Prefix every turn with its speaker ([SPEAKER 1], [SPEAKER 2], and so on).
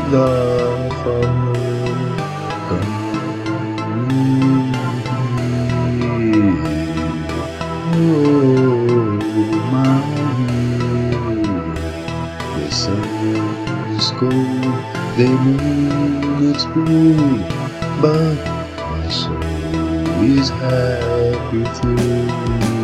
[SPEAKER 1] love from oh, my hero. The sun is cold, the moon is blue, but my soul is happy too.